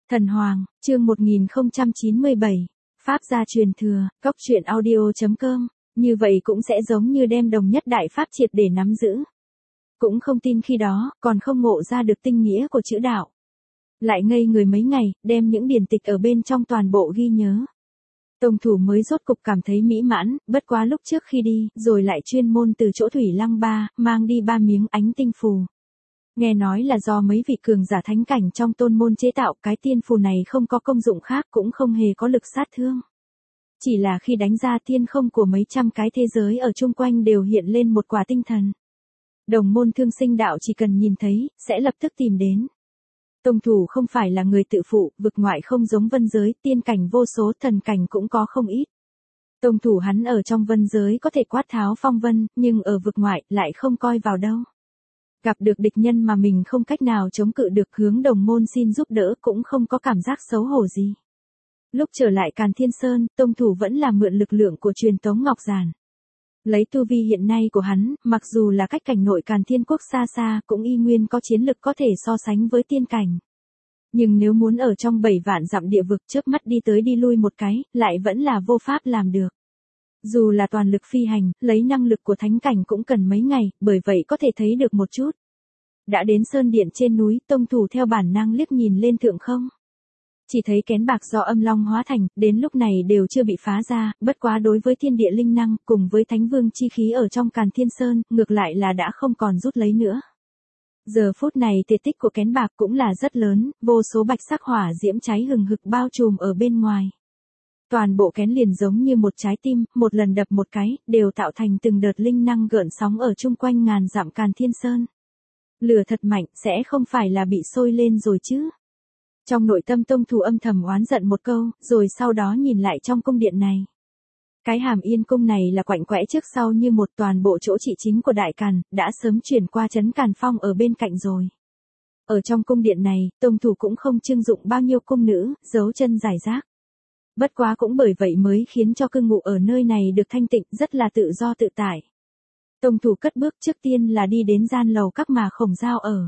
Thần Hoàng, chương 1097. Pháp gia truyền thừa, cóc truyện audio.com. Như vậy cũng sẽ giống như đem đồng nhất đại pháp triệt để nắm giữ. Cũng không tin khi đó, còn không ngộ ra được tinh nghĩa của chữ đạo. Lại ngây người mấy ngày, đem những điển tịch ở bên trong toàn bộ ghi nhớ. Tông thủ mới rốt cục cảm thấy mỹ mãn, bất quá lúc trước khi đi, rồi lại chuyên môn từ chỗ Thủy Lăng Ba, mang đi 3 miếng ánh tinh phù. Nghe nói là do mấy vị cường giả thánh cảnh trong tôn môn chế tạo, cái tiên phù này không có công dụng khác cũng không hề có lực sát thương. Chỉ là khi đánh ra tiên không của mấy trăm cái thế giới ở chung quanh đều hiện lên một quả tinh thần. Đồng môn thương sinh đạo chỉ cần nhìn thấy, sẽ lập tức tìm đến. Tông thủ không phải là người tự phụ, vực ngoại không giống vân giới, tiên cảnh vô số, thần cảnh cũng có không ít. Tông thủ hắn ở trong vân giới có thể quát tháo phong vân, nhưng ở vực ngoại lại không coi vào đâu. Gặp được địch nhân mà mình không cách nào chống cự được, hướng đồng môn xin giúp đỡ cũng không có cảm giác xấu hổ gì. Lúc trở lại Càn Thiên Sơn, tông thủ vẫn là mượn lực lượng của truyền tống Ngọc Giản. Lấy tu vi hiện nay của hắn, mặc dù là cách cảnh nội Càn Thiên Quốc xa xa cũng y nguyên có chiến lực có thể so sánh với tiên cảnh. Nhưng nếu muốn ở trong 7 vạn dặm địa vực chớp mắt đi tới đi lui một cái, lại vẫn là vô pháp làm được. Dù là toàn lực phi hành, lấy năng lực của thánh cảnh cũng cần mấy ngày, bởi vậy có thể thấy được một chút. Đã đến sơn điện trên núi, tông thủ theo bản năng liếc nhìn lên thượng không. Chỉ thấy kén bạc do âm long hóa thành, đến lúc này đều chưa bị phá ra, bất quá đối với thiên địa linh năng, cùng với thánh vương chi khí ở trong Càn Thiên Sơn, ngược lại là đã không còn rút lấy nữa. Giờ phút này thể tích của kén bạc cũng là rất lớn, vô số bạch sắc hỏa diễm cháy hừng hực bao trùm ở bên ngoài. Toàn bộ kén liền giống như một trái tim, một lần đập một cái, đều tạo thành từng đợt linh năng gợn sóng ở chung quanh ngàn dặm Càn Thiên Sơn. Lửa thật mạnh, sẽ không phải là bị sôi lên rồi chứ. Trong nội tâm tông thủ âm thầm oán giận một câu, rồi sau đó nhìn lại trong cung điện này. Cái Hàm Yên cung này là quạnh quẽ trước sau như một, toàn bộ chỗ trị chính của Đại Càn, đã sớm chuyển qua trấn Càn Phong ở bên cạnh rồi. Ở trong cung điện này, tông thủ cũng không trưng dụng bao nhiêu cung nữ, giấu chân rải rác. Bất quá cũng bởi vậy mới khiến cho cư ngụ ở nơi này được thanh tịnh, rất là tự do tự tại. Tông thủ cất bước trước tiên là đi đến gian lầu các mà Khổng Dao ở.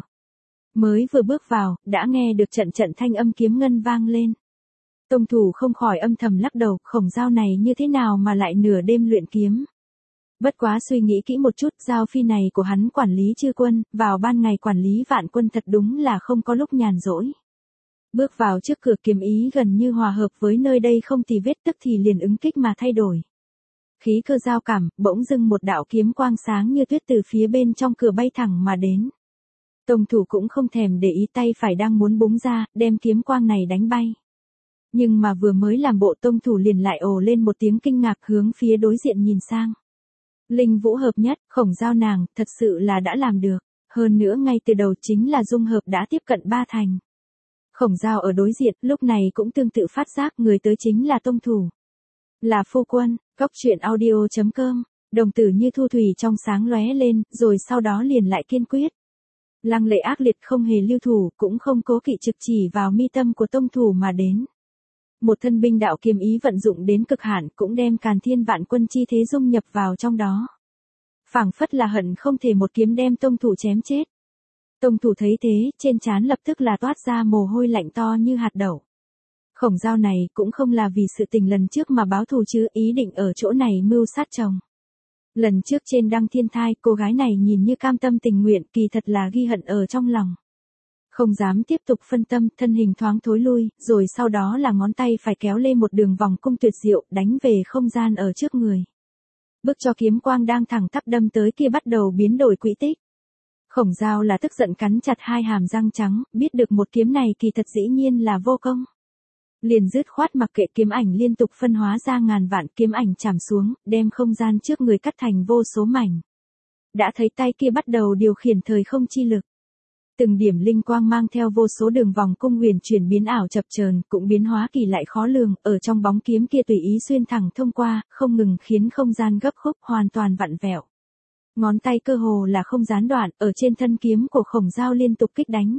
Mới vừa bước vào, đã nghe được trận trận thanh âm kiếm ngân vang lên. Tông thủ không khỏi âm thầm lắc đầu, Khổng Dao này như thế nào mà lại nửa đêm luyện kiếm. Bất quá suy nghĩ kỹ một chút, Dao phi này của hắn quản lý chư quân, vào ban ngày quản lý vạn quân thật đúng là không có lúc nhàn rỗi. Bước vào trước cửa, kiếm ý gần như hòa hợp với nơi đây không tì vết, tức thì liền ứng kích mà thay đổi. Khí cơ giao cảm, bỗng dưng một đạo kiếm quang sáng như tuyết từ phía bên trong cửa bay thẳng mà đến. Tông thủ cũng không thèm để ý, tay phải đang muốn búng ra, đem kiếm quang này đánh bay. Nhưng mà vừa mới làm bộ, tông thủ liền lại ồ lên một tiếng kinh ngạc, hướng phía đối diện nhìn sang. Linh vũ hợp nhất, Khổng Dao nàng, thật sự là đã làm được. Hơn nữa ngay từ đầu chính là dung hợp đã tiếp cận 3 thành. Khổng Dao ở đối diện, lúc này cũng tương tự phát giác người tới chính là tông thủ. Là phu quân, cóc truyện audio.com, đồng tử như thu thủy trong sáng lóe lên, rồi sau đó liền lại kiên quyết. Lăng lệ ác liệt, không hề lưu thủ, cũng không cố kỵ, trực chỉ vào mi tâm của tông thủ mà đến. Một thân binh đạo kiếm ý vận dụng đến cực hạn, cũng đem Càn Thiên vạn quân chi thế dung nhập vào trong đó. Phảng phất là hận không thể một kiếm đem tông thủ chém chết. Tông thủ thấy thế, trên trán lập tức là toát ra mồ hôi lạnh to như hạt đậu. Khổng Dao này cũng không là vì sự tình lần trước mà báo thù chứ, ý định ở chỗ này mưu sát chồng. Lần trước trên Đăng Thiên Thai, cô gái này nhìn như cam tâm tình nguyện, kỳ thật là ghi hận ở trong lòng. Không dám tiếp tục phân tâm, thân hình thoáng thối lui, rồi sau đó là ngón tay phải kéo lên một đường vòng cung tuyệt diệu, đánh về không gian ở trước người. Bước cho kiếm quang đang thẳng tắp đâm tới kia bắt đầu biến đổi quỹ tích. Khổng Dao là tức giận cắn chặt hai hàm răng trắng, biết được một kiếm này kỳ thật dĩ nhiên là vô công. Liền dứt khoát mặc kệ kiếm ảnh liên tục phân hóa ra ngàn vạn kiếm ảnh chạm xuống, đem không gian trước người cắt thành vô số mảnh. Đã thấy tay kia bắt đầu điều khiển thời không chi lực. Từng điểm linh quang mang theo vô số đường vòng cung huyền chuyển biến ảo chập chờn, cũng biến hóa kỳ lại khó lường, ở trong bóng kiếm kia tùy ý xuyên thẳng thông qua, không ngừng khiến không gian gấp khúc hoàn toàn vặn vẹo. Ngón tay cơ hồ là không gián đoạn, ở trên thân kiếm của Khổng Dao liên tục kích đánh.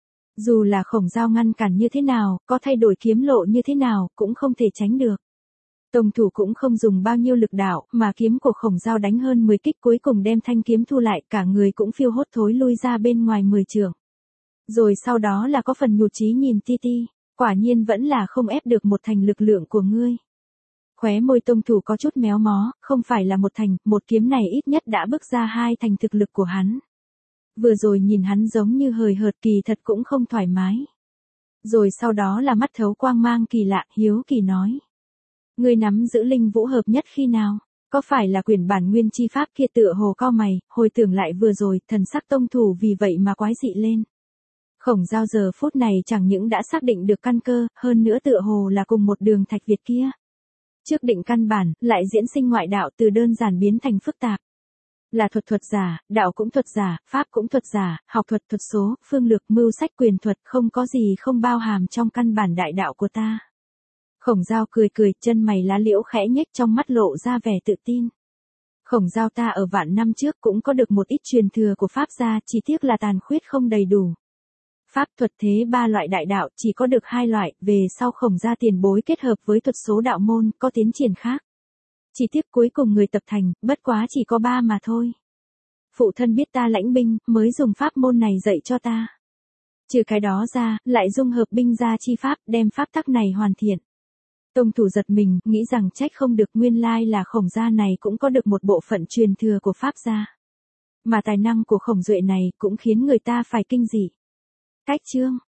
Dù là Khổng Dao ngăn cản như thế nào, có thay đổi kiếm lộ như thế nào, cũng không thể tránh được. Tông thủ cũng không dùng bao nhiêu lực đạo, mà kiếm của Khổng Dao đánh hơn 10 kích cuối cùng đem thanh kiếm thu lại, cả người cũng phiêu hốt thối lui ra bên ngoài 10 trượng. Rồi sau đó là có phần nhụt chí nhìn ti ti. Quả nhiên vẫn là không ép được một thành lực lượng của ngươi. Khóe môi Tông Thủ có chút méo mó, không phải là một thành, một kiếm này ít nhất đã bước ra 2 thành thực lực của hắn. Vừa rồi nhìn hắn giống như hời hợt, kỳ thật cũng không thoải mái. Rồi sau đó là mắt thấu quang mang kỳ lạ, hiếu kỳ nói. Ngươi nắm giữ linh vũ hợp nhất khi nào? Có phải là quyển bản nguyên chi pháp kia? Tựa hồ cau mày, hồi tưởng lại vừa rồi, thần sắc Tông Thủ vì vậy mà quái dị lên. Khổng Giao giờ phút này chẳng những đã xác định được căn cơ, hơn nữa tựa hồ là cùng một đường Thạch Việt kia. Trước định căn bản, lại diễn sinh ngoại đạo, từ đơn giản biến thành phức tạp. Là thuật giả, đạo cũng thuật giả, pháp cũng thuật giả, học thuật số, phương lược, mưu sách, quyền thuật, không có gì không bao hàm trong căn bản đại đạo của ta. Khổng Giao cười cười, chân mày lá liễu khẽ nhếch, trong mắt lộ ra vẻ tự tin. Khổng Giao ta ở vạn năm trước cũng có được một ít truyền thừa của pháp gia, chỉ tiếc là tàn khuyết không đầy đủ. Pháp thuật thế 3 loại đại đạo, chỉ có được 2 loại, về sau Khổng gia tiền bối kết hợp với thuật số đạo môn, có tiến triển khác. Chỉ tiếc cuối cùng người tập thành, bất quá chỉ có 3 mà thôi. Phụ thân biết ta lãnh binh, mới dùng pháp môn này dạy cho ta. Trừ cái đó ra, lại dung hợp binh gia chi pháp, đem pháp tắc này hoàn thiện. Tông Thủ giật mình, nghĩ rằng trách không được, nguyên lai là Khổng gia này cũng có được một bộ phận truyền thừa của pháp gia. Mà tài năng của Khổng Duệ này cũng khiến người ta phải kinh dị. Cách chương